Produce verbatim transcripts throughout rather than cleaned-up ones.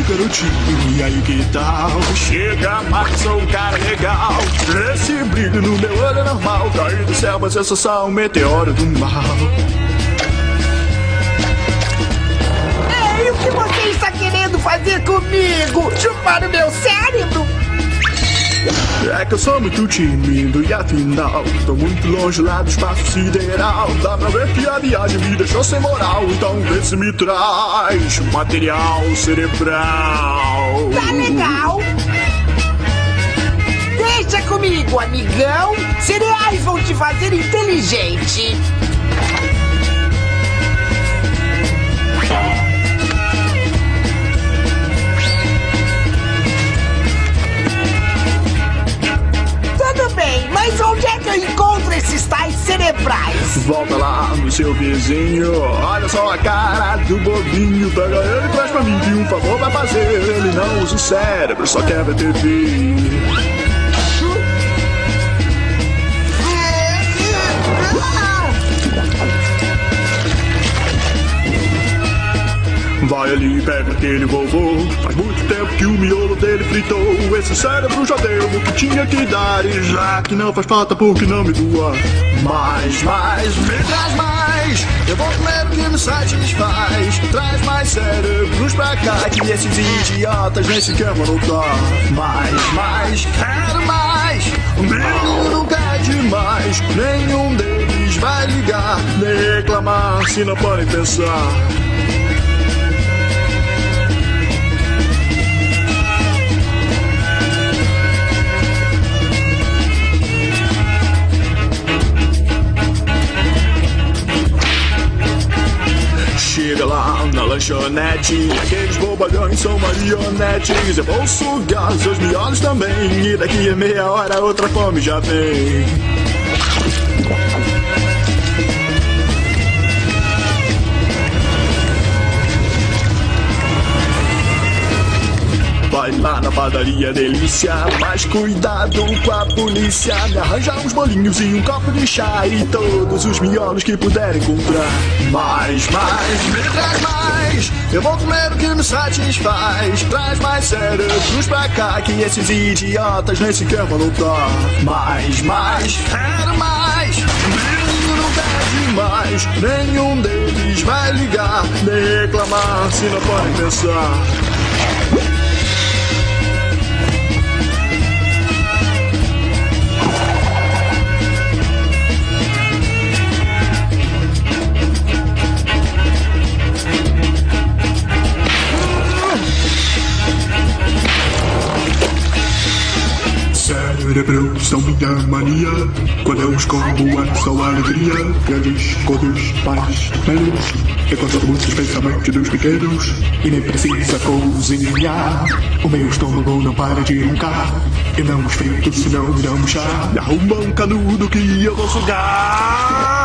garotinho, e aí que tal? Chega, Marcos, sou um cara legal. Esse brilho no meu olho é normal. Cair do céu, mas eu sou só um meteoro do mal. Ei, o que você está querendo fazer comigo? Chupar o meu cérebro? É que eu sou muito tímido e afinal tô muito longe lá do espaço sideral. Dá pra ver que a viagem me deixou sem moral. Então vê se me traz material cerebral. Tá legal. Deixa comigo, amigão. Cereais vão te fazer inteligente. Mas onde é que eu encontro esses tais cerebrais? Volta lá no seu vizinho. Olha só a cara do bobinho. Pega ele e traz pra mim que um favor vai fazer. Ele não usa o cérebro, só quer ver T V. Vai ali e pega aquele vovô. Faz muito tempo que o miolo dele fritou. Esse cérebro já deu o que tinha que dar. E já que não faz falta, porque não me doa. Mais, mais, me traz mais. Eu vou comer o que me satisfaz. Traz mais cérebros pra cá, que esses idiotas nem sequer vão notar. Mais, mais, quero mais. O meu nunca é demais. Nenhum deles vai ligar, nem reclamar, se não podem pensar. Chega lá na lanchonete, aqueles bobalhões são marionetes. Eu vou sugar seus miolos também, e daqui a meia hora outra fome já vem. Vai lá na padaria delícia, mas cuidado com a polícia. Me arranja uns bolinhos e um copo de chá e todos os miolos que puderem comprar. Mais, mais, me traz mais. Eu vou comer o que me satisfaz. Traz mais cérebros pra cá, que esses idiotas nem sequer vão lutar. Mais, mais, quero mais. Meu não é demais. Nenhum deles vai ligar, nem reclamar, se não podem pensar. Cérebros são minha mania. Quando eu os como é só alegria. Grandes, gordos, mais, menos. Eu controlo muitos pensamentos dos pequenos. E nem precisa cozinhar. O meu estômago não para de roncar. Eu não esfrito senão me dá um chá. Me arruma um canudo que eu vou sugar.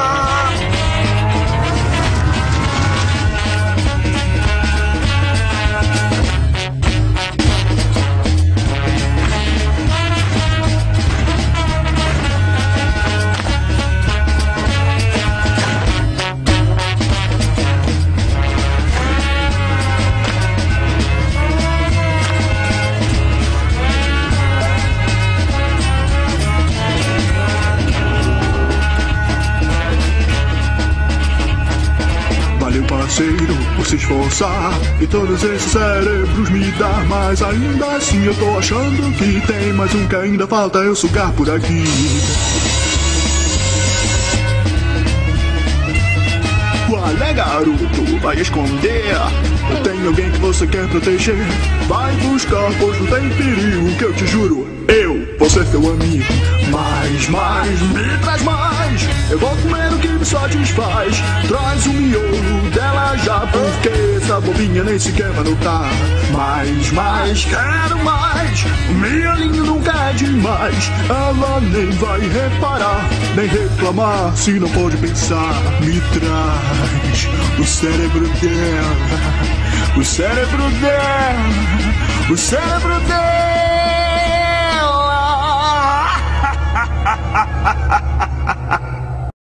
Parceiro, por se esforçar e todos esses cérebros me dar. Mas ainda assim eu tô achando que tem mais um que ainda falta eu sugar por aqui. Qual é, garoto? Vai esconder? Eu tenho alguém que você quer proteger. Vai buscar, pois não tem perigo, que eu te juro, eu vou ser teu amigo. Mais, mais, me traz mais. Eu vou comer o que me satisfaz. Traz o miolo dela já, porque essa bobinha nem sequer vai notar. Mais, mais, quero mais. O miolinho nunca é demais. Ela nem vai reparar, nem reclamar, se não pode pensar. Me traz o cérebro dela, o cérebro dela, o cérebro dela.